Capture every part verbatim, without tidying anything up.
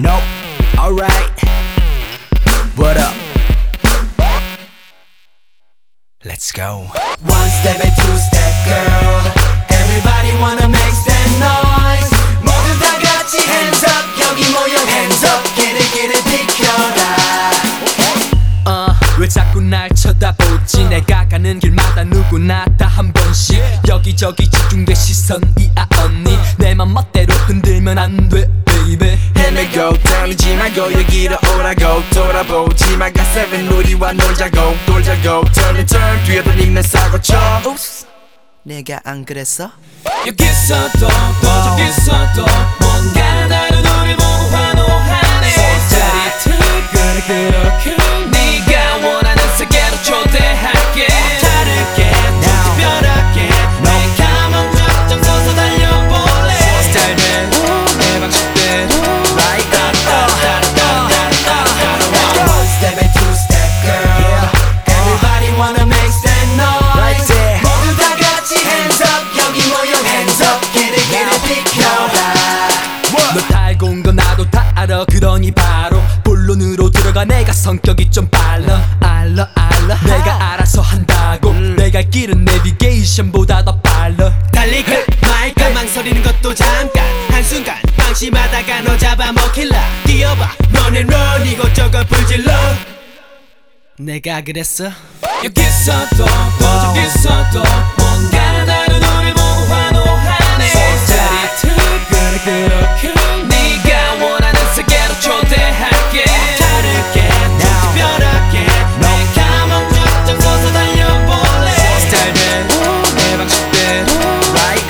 Nope. Alright. What up? Let's go. One step and two step girl. Everybody wanna make that noise. 모두 다 같이 hands up. 여기 모여 hands up. 길을 길을 비켜라. uh, 왜 자꾸 날 쳐다보지. 내가 가는 길마다 누구나 다 한 번씩 여기저기 집중돼 시선이야 언니. 내 맘 멋대로 흔들면 안 돼 baby. 헤매고 떨리지 말고 여기로 오라고. 돌아보지 마. 가 seven 우리와 놀자고 놀자고. Turn and turn 뒤에도 닉네 사고 쳐. Oops. 내가 안 그랬어? 여기서도 또 저기서도 뭔가 다른 우리 보고 환호하네. 짜릿해 그래 그렇게 네가 원하는 세계로 초대할게. 다르게 좀 특별하게 내가 먼저 앞장서서 달려볼래. 스타일대로 내 방식대로 Right One step and two step girl. Everybody wanna make that noise. Right there. 모두 다 같이 hands up. 여기 모여 hands up. 길을 길을 비켜라. 너 달고 온 거 나도 다 알아. 그러니 바로 본론으로 들어가. 내가 성격이 좀 빨라. 알라 알라 내가 알아서 한다고. 음. 내 갈 길은 내비게이션보다 더 빨라. 달릴까 말까 망설이는 것도 잠깐 한순간 방심하다가 너 잡아먹힐라. 뛰어봐 너는 run 이것저것 불질러. 내가 그랬어? 여기서도 또 저기서도 뭔가 다른 우리 보고 환호하네. 짜릿해 그래 그렇게 네가 원하는 세계로 초대할게. 다르게 좀 특별하게 내가 먼저 앞장서서 달려볼래. 스타일대로 내 방식대로 Right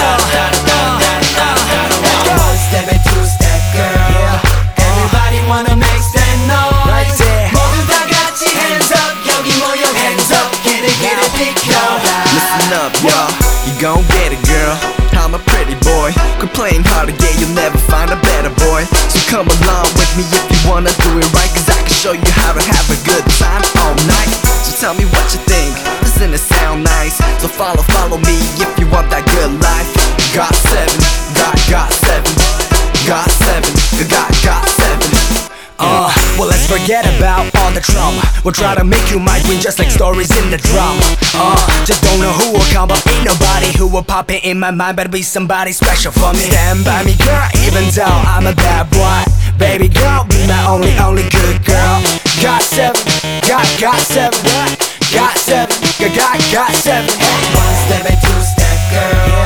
One step and two step girl. Everybody wanna make that noise. Right there. 모두 다 같이 hands up. 여기 모여 hands up. 길을 길을 비켜라. Listen up, y'all, you gon' get it, girl. I'm a pretty boy. Quit playing hard to get, you'll never find a better boy. So come along with me if you wanna do it right, cause I can show you how to have a good time all night. So tell me what you think, doesn't it sound nice? So follow, follow me if you want that good life. Got seven, got, got seven, got seven, got, got seven. Uh, well let's forget about all the trauma. We'll try to make you my queen just like stories in the drama. Uh, just don't know who will come, but ain't nobody who will pop it in my mind. Better be somebody special for me. Stand by me girl, even though I'm a bad boy. Baby girl, be my only, only good girl. Got seven, got, got seven, got seven, got, got, got seven. One step and two step girl.